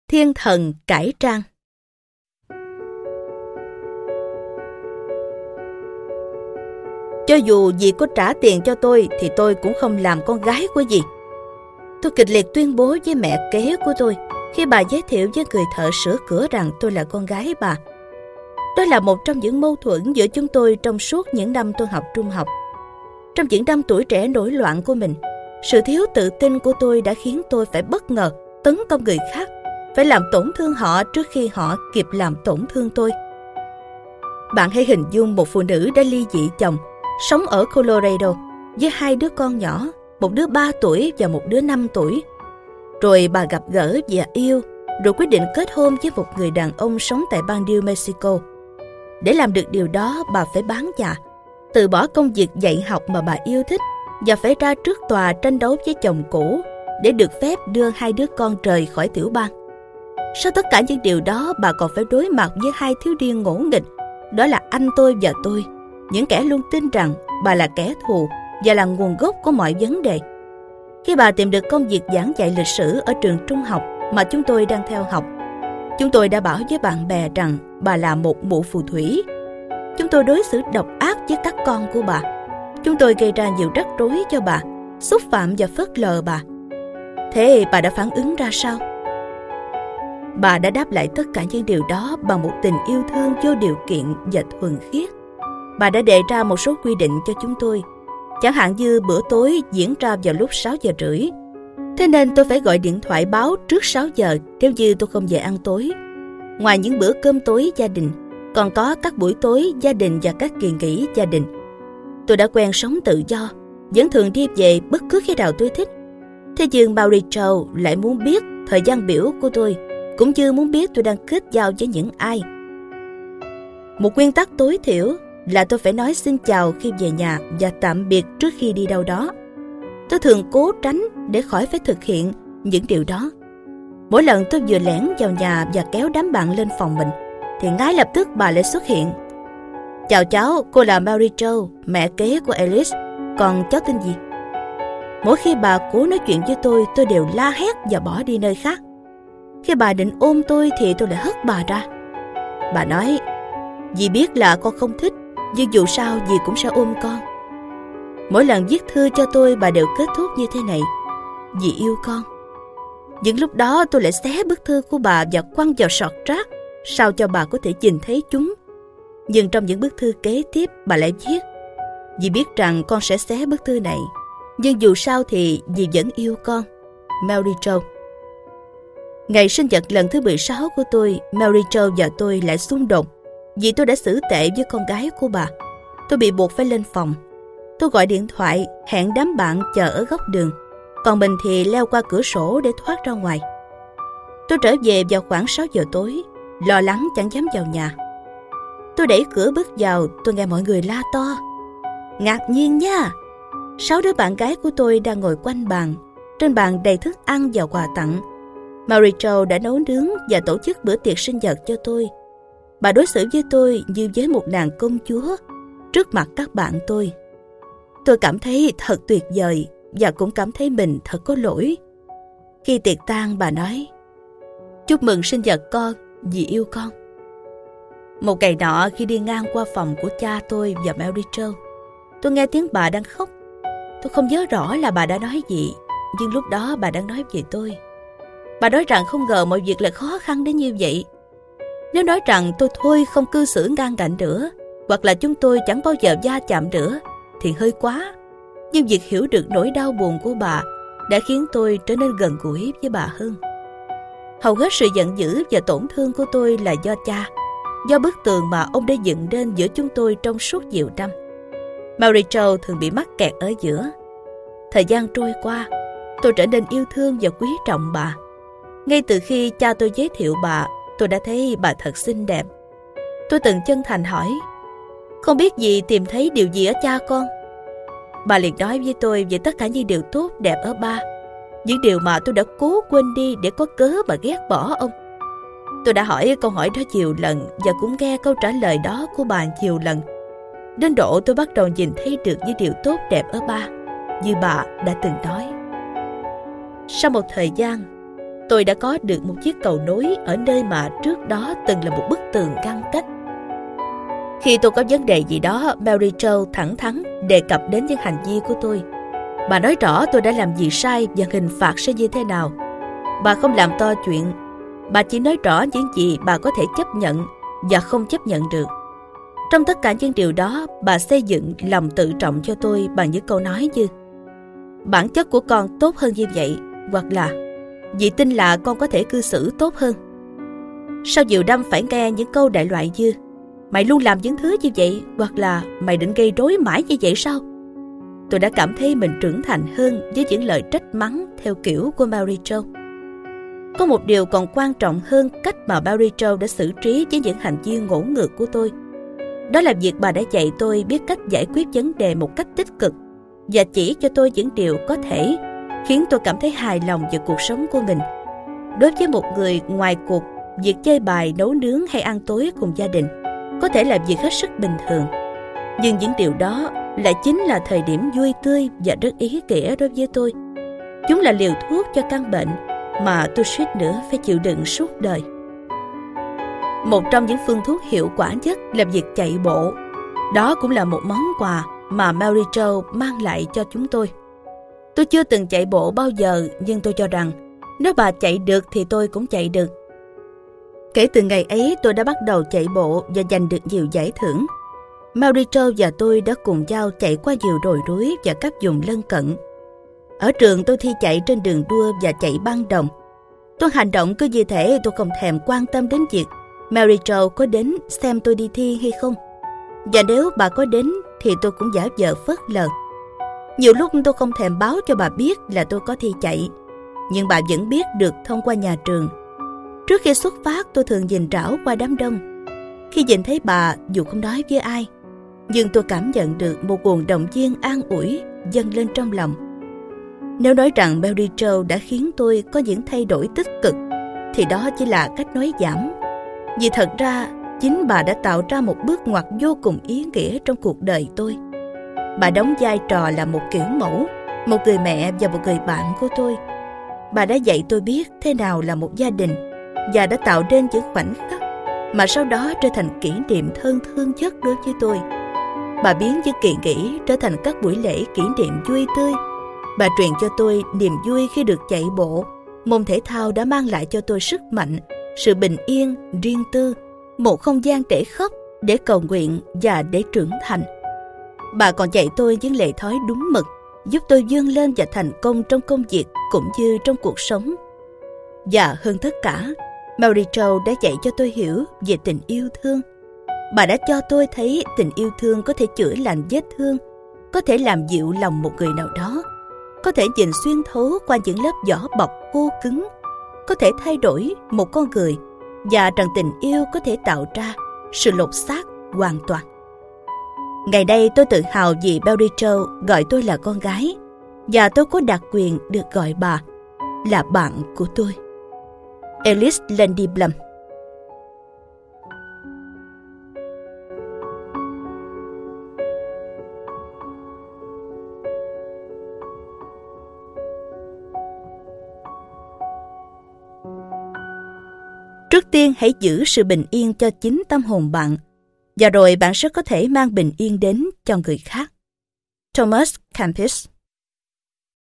Thiên thần cải trang. Cho dù dì có trả tiền cho tôi thì tôi cũng không làm con gái của dì. Tôi kịch liệt tuyên bố với mẹ kế của tôi khi bà giới thiệu với người thợ sửa cửa rằng tôi là con gái bà. Đó là một trong những mâu thuẫn giữa chúng tôi trong suốt những năm tôi học trung học. Trong những năm tuổi trẻ nổi loạn của mình, sự thiếu tự tin của tôi đã khiến tôi phải bất ngờ tấn công người khác, phải làm tổn thương họ trước khi họ kịp làm tổn thương tôi. Bạn hãy hình dung một phụ nữ đã ly dị chồng, sống ở Colorado với 2 đứa con nhỏ, một đứa 3 tuổi và một đứa 5 tuổi. Rồi bà gặp gỡ và yêu, rồi quyết định kết hôn với một người đàn ông sống tại bang New Mexico. Để làm được điều đó, bà phải bán nhà, từ bỏ công việc dạy học mà bà yêu thích và phải ra trước tòa tranh đấu với chồng cũ để được phép đưa 2 đứa con rời khỏi tiểu bang. Sau tất cả những điều đó, bà còn phải đối mặt với 2 thiếu niên ngỗ nghịch, đó là anh tôi và tôi, những kẻ luôn tin rằng bà là kẻ thù và là nguồn gốc của mọi vấn đề. Khi bà tìm được công việc giảng dạy lịch sử ở trường trung học mà chúng tôi đang theo học, chúng tôi đã bảo với bạn bè rằng bà là một mụ phù thủy. Chúng tôi đối xử độc ác với các con của bà. Chúng tôi gây ra nhiều rắc rối cho bà, xúc phạm và phớt lờ bà. Thế bà đã phản ứng ra sao? Bà đã đáp lại tất cả những điều đó bằng một tình yêu thương vô điều kiện và thuần khiết. Bà đã đề ra một số quy định cho chúng tôi, chẳng hạn như bữa tối diễn ra vào lúc 6 giờ rưỡi. Thế nên tôi phải gọi điện thoại báo trước 6 giờ nếu như tôi không về ăn tối. Ngoài những bữa cơm tối gia đình, còn có các buổi tối gia đình và các kỳ nghỉ gia đình. Tôi đã quen sống tự do, vẫn thường đi về bất cứ khi nào tôi thích. Thế nhưng Mary Jo lại muốn biết thời gian biểu của tôi, cũng như muốn biết tôi đang kết giao với những ai. Một nguyên tắc tối thiểu là tôi phải nói xin chào khi về nhà và tạm biệt trước khi đi đâu đó. Tôi thường cố tránh để khỏi phải thực hiện những điều đó. Mỗi lần tôi vừa lẻn vào nhà và kéo đám bạn lên phòng mình, thì ngay lập tức bà lại xuất hiện. Chào cháu, cô là Mary Jo, mẹ kế của Alice. Còn cháu tên gì? Mỗi khi bà cố nói chuyện với tôi đều la hét và bỏ đi nơi khác. Khi bà định ôm tôi thì tôi lại hất bà ra. Bà nói, dì biết là con không thích, nhưng dù sao dì cũng sẽ ôm con. Mỗi lần viết thư cho tôi, bà đều kết thúc như thế này: dì yêu con. Những lúc đó tôi lại xé bức thư của bà và quăng vào sọt rác, sao cho bà có thể nhìn thấy chúng. Nhưng trong những bức thư kế tiếp, bà lại viết, dì biết rằng con sẽ xé bức thư này, nhưng dù sao thì dì vẫn yêu con. Mary Jo. Ngày sinh nhật lần thứ 16 của tôi, Mary Jo và tôi lại xung đột vì tôi đã xử tệ với con gái của bà. Tôi bị buộc phải lên phòng. Tôi gọi điện thoại hẹn đám bạn chờ ở góc đường, còn mình thì leo qua cửa sổ để thoát ra ngoài. Tôi trở về vào khoảng 6 giờ tối, lo lắng chẳng dám vào nhà. Tôi đẩy cửa bước vào, tôi nghe mọi người la to. Ngạc nhiên nha! 6 đứa bạn gái của tôi đang ngồi quanh bàn. Trên bàn đầy thức ăn và quà tặng. Mary Jo đã nấu nướng và tổ chức bữa tiệc sinh nhật cho tôi. Bà đối xử với tôi như với một nàng công chúa trước mặt các bạn tôi. Tôi cảm thấy thật tuyệt vời và cũng cảm thấy mình thật có lỗi. Khi tiệc tan, bà nói, chúc mừng sinh nhật con, dì yêu con. Một ngày nọ, khi đi ngang qua phòng của cha tôi và Mary Jo, tôi nghe tiếng bà đang khóc. Tôi không nhớ rõ là bà đã nói gì, nhưng lúc đó bà đang nói về tôi. Bà nói rằng không ngờ mọi việc lại khó khăn đến như vậy. Nếu nói rằng tôi thôi không cư xử ngang ngạnh nữa, hoặc là chúng tôi chẳng bao giờ va chạm nữa, thì hơi quá. Nhưng việc hiểu được nỗi đau buồn của bà đã khiến tôi trở nên gần gũi với bà hơn. Hầu hết sự giận dữ và tổn thương của tôi là do cha, do bức tường mà ông đã dựng nên giữa chúng tôi trong suốt nhiều năm. Mary Jo thường bị mắc kẹt ở giữa. Thời gian trôi qua, tôi trở nên yêu thương và quý trọng bà. Ngay từ khi cha tôi giới thiệu bà, tôi đã thấy bà thật xinh đẹp. Tôi từng chân thành hỏi, không biết dì tìm thấy điều gì ở cha con? Bà liền nói với tôi về tất cả những điều tốt đẹp ở ba, những điều mà tôi đã cố quên đi để có cớ mà ghét bỏ ông. Tôi đã hỏi câu hỏi đó nhiều lần và cũng nghe câu trả lời đó của bà nhiều lần. Đến độ tôi bắt đầu nhìn thấy được những điều tốt đẹp ở ba, như bà đã từng nói. Sau một thời gian, Tôi đã có được một chiếc cầu nối ở nơi mà trước đó từng là một bức tường ngăn cách. Khi tôi có vấn đề gì đó, Mary Jo thẳng thắn đề cập đến những hành vi của tôi. Bà nói rõ tôi đã làm gì sai và hình phạt sẽ như thế nào. Bà không làm to chuyện. Bà chỉ nói rõ những gì bà có thể chấp nhận và không chấp nhận được. Trong tất cả những điều đó, bà xây dựng lòng tự trọng cho tôi bằng những câu nói như: bản chất của con tốt hơn như vậy, hoặc là dì tin là con có thể cư xử tốt hơn. Sao nhiều năm phải nghe những câu đại loại như: mày luôn làm những thứ như vậy, hoặc là mày định gây rối mãi như vậy sao? Tôi đã cảm thấy mình trưởng thành hơn với những lời trách mắng theo kiểu của Mary Jo. Có một điều còn quan trọng hơn cách mà Mary Jo đã xử trí với những hành vi ngỗ ngược của tôi. Đó là việc bà đã dạy tôi biết cách giải quyết vấn đề một cách tích cực và chỉ cho tôi những điều có thể khiến tôi cảm thấy hài lòng về cuộc sống của mình. Đối với một người ngoài cuộc, việc chơi bài, nấu nướng hay ăn tối cùng gia đình có thể là việc hết sức bình thường. Nhưng những điều đó lại chính là thời điểm vui tươi và rất ý nghĩa đối với tôi. Chúng là liều thuốc cho căn bệnh mà tôi suýt nữa phải chịu đựng suốt đời. Một trong những phương thuốc hiệu quả nhất là việc chạy bộ. Đó cũng là một món quà mà Mary Jo mang lại cho chúng tôi. Tôi chưa từng chạy bộ bao giờ, nhưng tôi cho rằng nếu bà chạy được thì tôi cũng chạy được. Kể từ ngày ấy, tôi đã bắt đầu chạy bộ và giành được nhiều giải thưởng. Mary Jo và tôi đã cùng nhau chạy qua nhiều đồi núi và các vùng lân cận. Ở trường, tôi thi chạy trên đường đua và chạy băng đồng. Tôi hành động cứ như thể tôi không thèm quan tâm đến việc Mary Jo có đến xem tôi đi thi hay không. Và nếu bà có đến thì tôi cũng giả vờ phớt lờ. Nhiều lúc tôi không thèm báo cho bà biết là tôi có thi chạy, nhưng bà vẫn biết được thông qua nhà trường. Trước khi xuất phát, tôi thường nhìn rảo qua đám đông. Khi nhìn thấy bà, dù không nói với ai, nhưng tôi cảm nhận được một nguồn động viên an ủi dâng lên trong lòng. Nếu nói rằng Mary Jo đã khiến tôi có những thay đổi tích cực, thì đó chỉ là cách nói giảm. Vì thật ra, chính bà đã tạo ra một bước ngoặt vô cùng ý nghĩa trong cuộc đời tôi. Bà đóng vai trò là một kiểu mẫu, một người mẹ và một người bạn của tôi. Bà đã dạy tôi biết thế nào là một gia đình và đã tạo nên những khoảnh khắc mà sau đó trở thành kỷ niệm thân thương nhất đối với tôi. Bà biến những kỳ nghỉ trở thành các buổi lễ kỷ niệm vui tươi. Bà truyền cho tôi niềm vui khi được chạy bộ. Môn thể thao đã mang lại cho tôi sức mạnh, sự bình yên, riêng tư, một không gian để khóc, để cầu nguyện và để trưởng thành. Bà còn dạy tôi những lề thói đúng mực, giúp tôi vươn lên và thành công trong công việc cũng như trong cuộc sống. Và hơn tất cả, Mary Jo đã dạy cho tôi hiểu về tình yêu thương. Bà đã cho tôi thấy tình yêu thương có thể chữa lành vết thương, có thể làm dịu lòng một người nào đó, có thể nhìn xuyên thấu qua những lớp vỏ bọc khô cứng, có thể thay đổi một con người, và rằng tình yêu có thể tạo ra sự lột xác hoàn toàn. Ngày nay tôi tự hào vì Mary Jo gọi tôi là con gái, và tôi có đặc quyền được gọi bà là bạn của tôi. Alice Landy Blum. Trước tiên hãy giữ sự bình yên cho chính tâm hồn bạn, và rồi bạn sẽ có thể mang bình yên đến cho người khác. Thomas Kempis.